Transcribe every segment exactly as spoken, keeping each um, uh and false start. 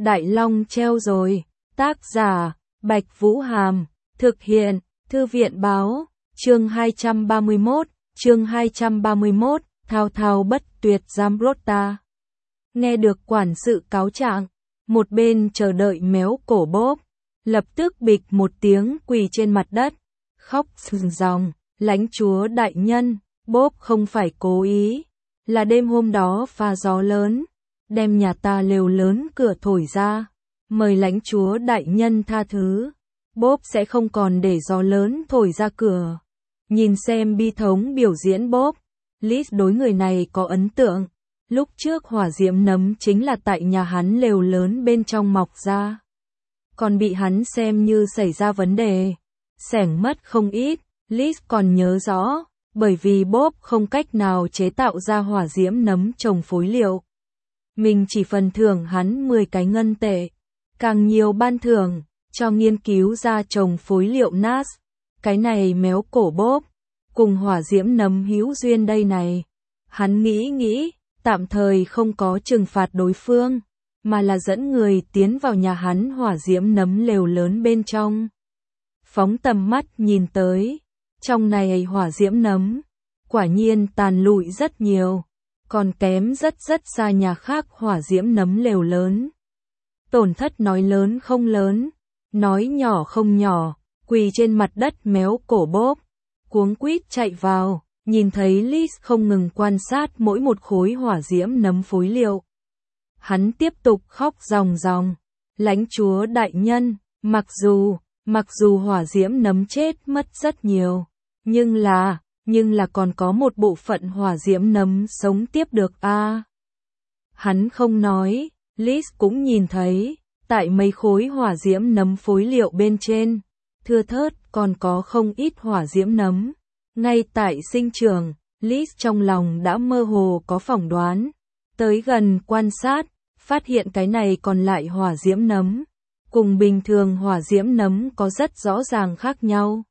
Đại Long treo rồi. Tác giả, Bạch Vũ Hàm. Thực hiện, Thư viện báo. Chương hai trăm ba mươi mốt, chương hai trăm ba mươi mốt, thao thao bất tuyệt Zamrota. Nghe được quản sự cáo trạng, một bên chờ đợi méo cổ Bob, lập tức bịch một tiếng quỳ trên mặt đất, khóc ròng ròng, lãnh chúa đại nhân, Bob không phải cố ý, là đêm hôm đó pha gió lớn, đem nhà ta lều lớn cửa thổi ra, mời lãnh chúa đại nhân tha thứ, Bob sẽ không còn để gió lớn thổi ra cửa. Nhìn xem bi thống biểu diễn Bob, Liz đối người này có ấn tượng, lúc trước hỏa diễm nấm chính là tại nhà hắn lều lớn bên trong mọc ra. Còn bị hắn xem như xảy ra vấn đề, xẻng mất không ít, Liz còn nhớ rõ, bởi vì Bob không cách nào chế tạo ra hỏa diễm nấm trồng phối liệu. Mình chỉ phần thưởng hắn mười cái ngân tệ, càng nhiều ban thưởng, cho nghiên cứu ra trồng phối liệu nas. Cái này méo cổ Bob, cùng hỏa diễm nấm hữu duyên đây này. Hắn nghĩ nghĩ, tạm thời không có trừng phạt đối phương, mà là dẫn người tiến vào nhà hắn hỏa diễm nấm lều lớn bên trong. Phóng tầm mắt nhìn tới, trong này hỏa diễm nấm, quả nhiên tàn lụi rất nhiều, còn kém rất rất xa nhà khác hỏa diễm nấm lều lớn. Tổn thất nói lớn không lớn, nói nhỏ không nhỏ, quỳ trên mặt đất méo cổ Bob, cuống quýt chạy vào, nhìn thấy Liz không ngừng quan sát mỗi một khối hỏa diễm nấm phối liệu. Hắn tiếp tục khóc ròng ròng, lãnh chúa đại nhân, mặc dù, mặc dù hỏa diễm nấm chết mất rất nhiều, nhưng là, nhưng là còn có một bộ phận hỏa diễm nấm sống tiếp được a. À, hắn không nói, Liz cũng nhìn thấy, tại mấy khối hỏa diễm nấm phối liệu bên trên, thưa thớt còn có không ít hỏa diễm nấm. Ngay tại sinh trường, Liz trong lòng đã mơ hồ có phỏng đoán, tới gần quan sát, phát hiện cái này còn lại hỏa diễm nấm, cùng bình thường hỏa diễm nấm có rất rõ ràng khác nhau.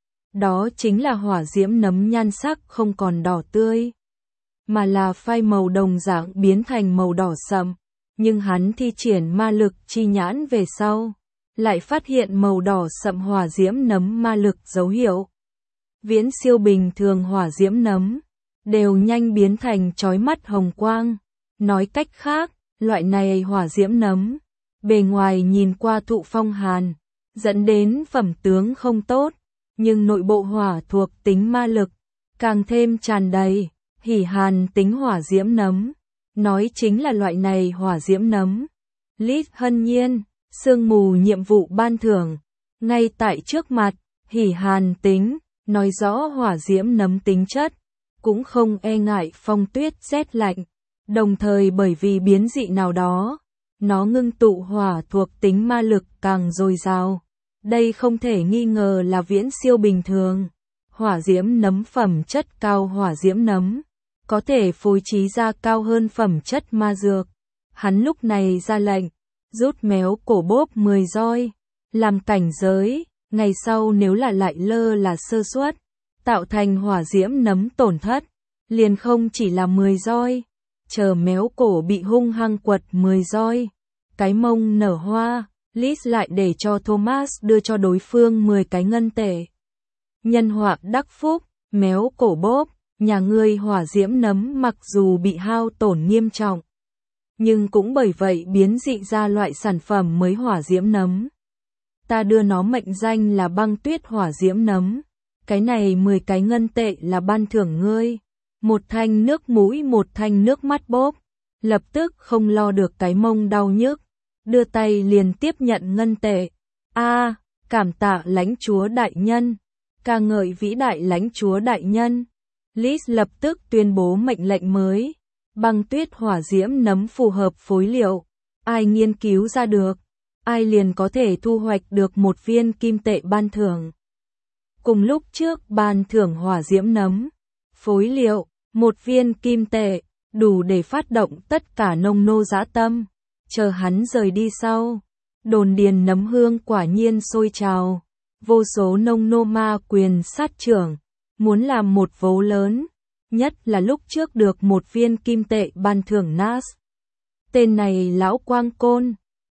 Đó chính là hỏa diễm nấm nhan sắc không còn đỏ tươi, mà là phai màu đồng dạng biến thành màu đỏ sậm. Nhưng hắn thi triển ma lực chi nhãn về sau, lại phát hiện màu đỏ sậm hỏa diễm nấm ma lực dấu hiệu. Viễn siêu bình thường hỏa diễm nấm, đều nhanh biến thành chói mắt hồng quang. Nói cách khác, loại này hỏa diễm nấm, bề ngoài nhìn qua thụ phong hàn, dẫn đến phẩm tướng không tốt, nhưng nội bộ hỏa thuộc tính ma lực, càng thêm tràn đầy, hỉ hàn tính hỏa diễm nấm. Nói chính là loại này hỏa diễm nấm. Liz hân nhiên, sương mù nhiệm vụ ban thưởng, ngay tại trước mặt, hỉ hàn tính, nói rõ hỏa diễm nấm tính chất, cũng không e ngại phong tuyết rét lạnh, đồng thời bởi vì biến dị nào đó, nó ngưng tụ hỏa thuộc tính ma lực càng dồi dào. Đây không thể nghi ngờ là viễn siêu bình thường. Hỏa diễm nấm phẩm chất cao hỏa diễm nấm, có thể phối trí ra cao hơn phẩm chất ma dược. Hắn lúc này ra lệnh, rút méo cổ Bob mười roi, làm cảnh giới, ngày sau nếu là lại lơ là sơ suất, tạo thành hỏa diễm nấm tổn thất, liền không chỉ là mười roi, chờ méo cổ bị hung hăng quật mười roi, cái mông nở hoa, Liz lại để cho Thomas đưa cho đối phương mười cái ngân tệ. Nhân họa đắc phúc, méo cổ Bob, nhà ngươi hỏa diễm nấm mặc dù bị hao tổn nghiêm trọng, nhưng cũng bởi vậy biến dị ra loại sản phẩm mới hỏa diễm nấm. Ta đưa nó mệnh danh là băng tuyết hỏa diễm nấm. Cái này mười cái ngân tệ là ban thưởng ngươi. Một thanh nước mũi một thanh nước mắt Bob, lập tức không lo được cái mông đau nhức, đưa tay liền tiếp nhận ngân tệ. A, cảm tạ lãnh chúa đại nhân, ca ngợi vĩ đại lãnh chúa đại nhân. Liz lập tức tuyên bố mệnh lệnh mới, băng tuyết hỏa diễm nấm phù hợp phối liệu, ai nghiên cứu ra được, ai liền có thể thu hoạch được một viên kim tệ ban thưởng. Cùng lúc trước ban thưởng hỏa diễm nấm, phối liệu, một viên kim tệ, đủ để phát động tất cả nông nô dã tâm. Chờ hắn rời đi sau, đồn điền nấm hương quả nhiên sôi trào, vô số nông nô ma quyền sát trưởng, muốn làm một vố lớn, nhất là lúc trước được một viên kim tệ ban thưởng nas. Tên này lão quang côn,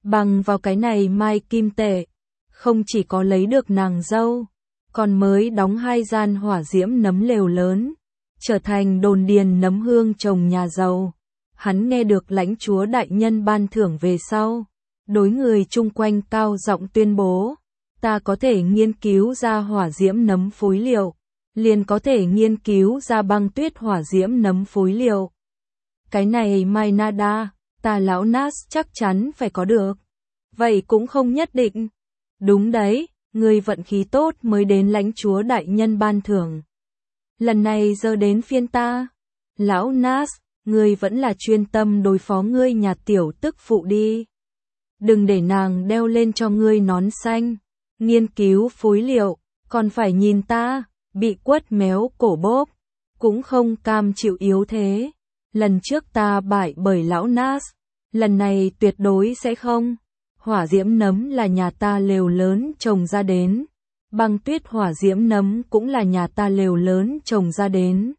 Bằng vào cái này mai kim tệ, không chỉ có lấy được nàng dâu, còn mới đóng hai gian hỏa diễm nấm lều lớn, trở thành đồn điền nấm hương trồng nhà giàu. Hắn nghe được lãnh chúa đại nhân ban thưởng về sau, đối người chung quanh cao giọng tuyên bố, ta có thể nghiên cứu ra hỏa diễm nấm phối liệu, liền có thể nghiên cứu ra băng tuyết hỏa diễm nấm phối liệu. Cái này Mai Nada, ta lão Nas chắc chắn phải có được. Vậy cũng không nhất định. Đúng đấy, người vận khí tốt mới đến lãnh chúa đại nhân ban thưởng. Lần này giờ đến phiên ta. Lão Nas, ngươi vẫn là chuyên tâm đối phó ngươi nhà tiểu tức phụ đi. Đừng để nàng đeo lên cho ngươi nón xanh. Nghiên cứu phối liệu, còn phải nhìn ta, bị quất méo cổ bốp. Cũng không cam chịu yếu thế. Lần trước ta bại bởi lão Nas, lần này tuyệt đối sẽ không. Hỏa diễm nấm là nhà ta lều lớn trồng ra đến. Băng tuyết hỏa diễm nấm cũng là nhà ta lều lớn trồng ra đến.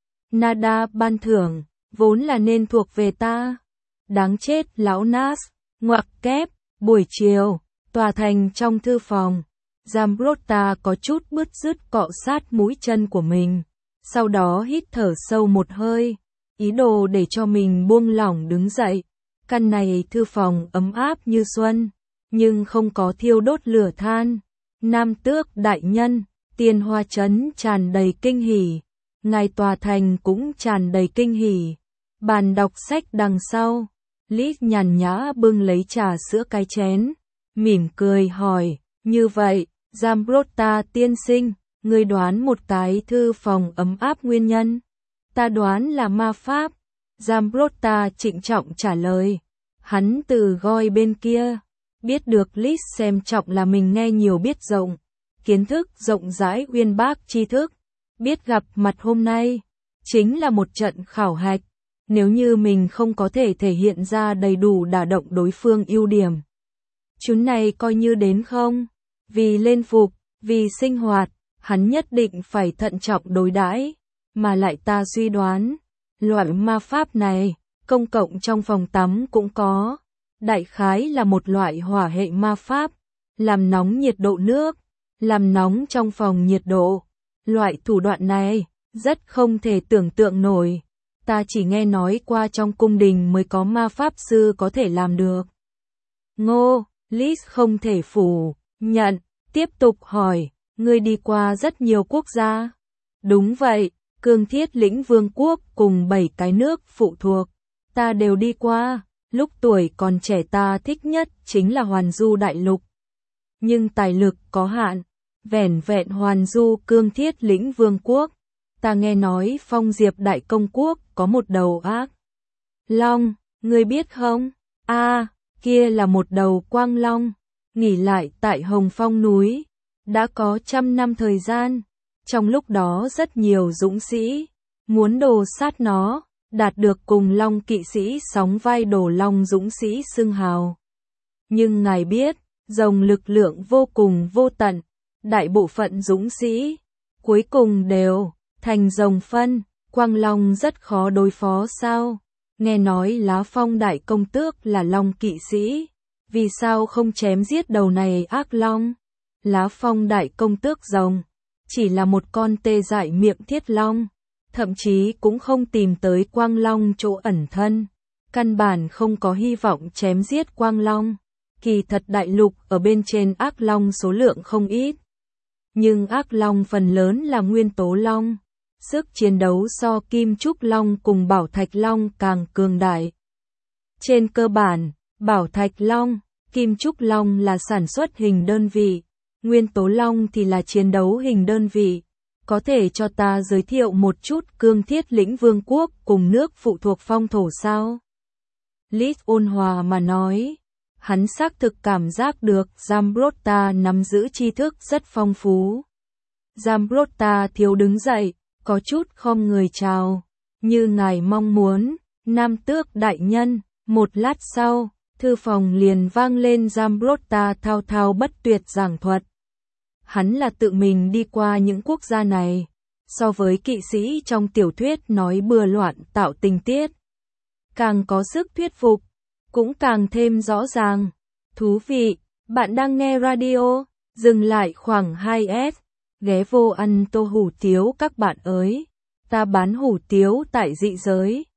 Nada ban thưởng, vốn là nên thuộc về ta. Đáng chết lão Nas, ngoặc kép, buổi chiều, tòa thành trong thư phòng. Zambrotta có chút bứt rứt cọ sát mũi chân của mình. Sau đó hít thở sâu một hơi, ý đồ để cho mình buông lỏng đứng dậy. Căn này thư phòng ấm áp như xuân, nhưng không có thiêu đốt lửa than. Nam tước đại nhân, Tiên Hoa trấn tràn đầy kinh hỉ, ngài tòa thành cũng tràn đầy kinh hỉ. Bàn đọc sách đằng sau, Lít nhàn nhã bưng lấy trà sữa cái chén, mỉm cười hỏi, như vậy, Zambrotta tiên sinh, ngươi đoán một cái thư phòng ấm áp nguyên nhân? Ta đoán là ma pháp. Zambrotta trịnh trọng trả lời. Hắn từ goi bên kia, biết được Lít xem trọng là mình nghe nhiều biết rộng, kiến thức rộng rãi uyên bác tri thức, biết gặp mặt hôm nay, chính là một trận khảo hạch, nếu như mình không có thể thể hiện ra đầy đủ đả động đối phương ưu điểm. Chuyến này coi như đến không, vì lên phục, vì sinh hoạt, hắn nhất định phải thận trọng đối đãi, mà lại ta suy đoán, loại ma pháp này, công cộng trong phòng tắm cũng có. Đại khái là một loại hỏa hệ ma pháp, làm nóng nhiệt độ nước, làm nóng trong phòng nhiệt độ. Loại thủ đoạn này, rất không thể tưởng tượng nổi. Ta chỉ nghe nói qua trong cung đình mới có ma pháp sư có thể làm được. Ngô, Liz không thể phủ, nhận, tiếp tục hỏi, ngươi đi qua rất nhiều quốc gia. Đúng vậy, Cương Thiết Lĩnh Vương quốc cùng bảy cái nước phụ thuộc, ta đều đi qua. Lúc tuổi còn trẻ ta thích nhất chính là Hoàn Du Đại Lục. Nhưng tài lực có hạn, vẻn vẹn Hoàn Du Cương Thiết Lĩnh Vương quốc. Ta nghe nói Phong Diệp Đại Công Quốc có một đầu ác long, ngươi biết không? A, à, kia là một đầu quang long, nghỉ lại tại Hồng Phong núi, đã có trăm năm thời gian. Trong lúc đó rất nhiều dũng sĩ muốn đồ sát nó, đạt được cùng long kỵ sĩ sóng vai đổ long dũng sĩ xưng hào. Nhưng ngài biết, rồng lực lượng vô cùng vô tận, đại bộ phận dũng sĩ cuối cùng đều thành rồng phân, quang long rất khó đối phó sao? Nghe nói Lá Phong đại công tước là long kỵ sĩ, vì sao không chém giết đầu này ác long? Lá Phong đại công tước rồng chỉ là một con tê dại miệng thiết long, thậm chí cũng không tìm tới quang long chỗ ẩn thân, căn bản không có hy vọng chém giết quang long. Kỳ thật đại lục ở bên trên ác long số lượng không ít, nhưng ác long phần lớn là nguyên tố long, sức chiến đấu so kim trúc long cùng bảo thạch long càng cường đại. Trên cơ bản, bảo thạch long, kim trúc long là sản xuất hình đơn vị, nguyên tố long thì là chiến đấu hình đơn vị. Có thể cho ta giới thiệu một chút Cương Thiết Lĩnh Vương quốc cùng nước phụ thuộc phong thổ sao? Liz ôn hòa mà nói, hắn xác thực cảm giác được Zambrotta nắm giữ tri thức rất phong phú. Zambrotta thiếu đứng dậy, có chút khom người chào, như ngài mong muốn, Nam tước đại nhân. Một lát sau, thư phòng liền vang lên Zambrotta thao thao bất tuyệt giảng thuật. Hắn là tự mình đi qua những quốc gia này, so với kỵ sĩ trong tiểu thuyết nói bừa loạn tạo tình tiết, càng có sức thuyết phục, cũng càng thêm rõ ràng. Thú vị, bạn đang nghe radio, dừng lại khoảng hai s, ghé vô ăn tô hủ tiếu các bạn ơi. Ta bán hủ tiếu tại dị giới.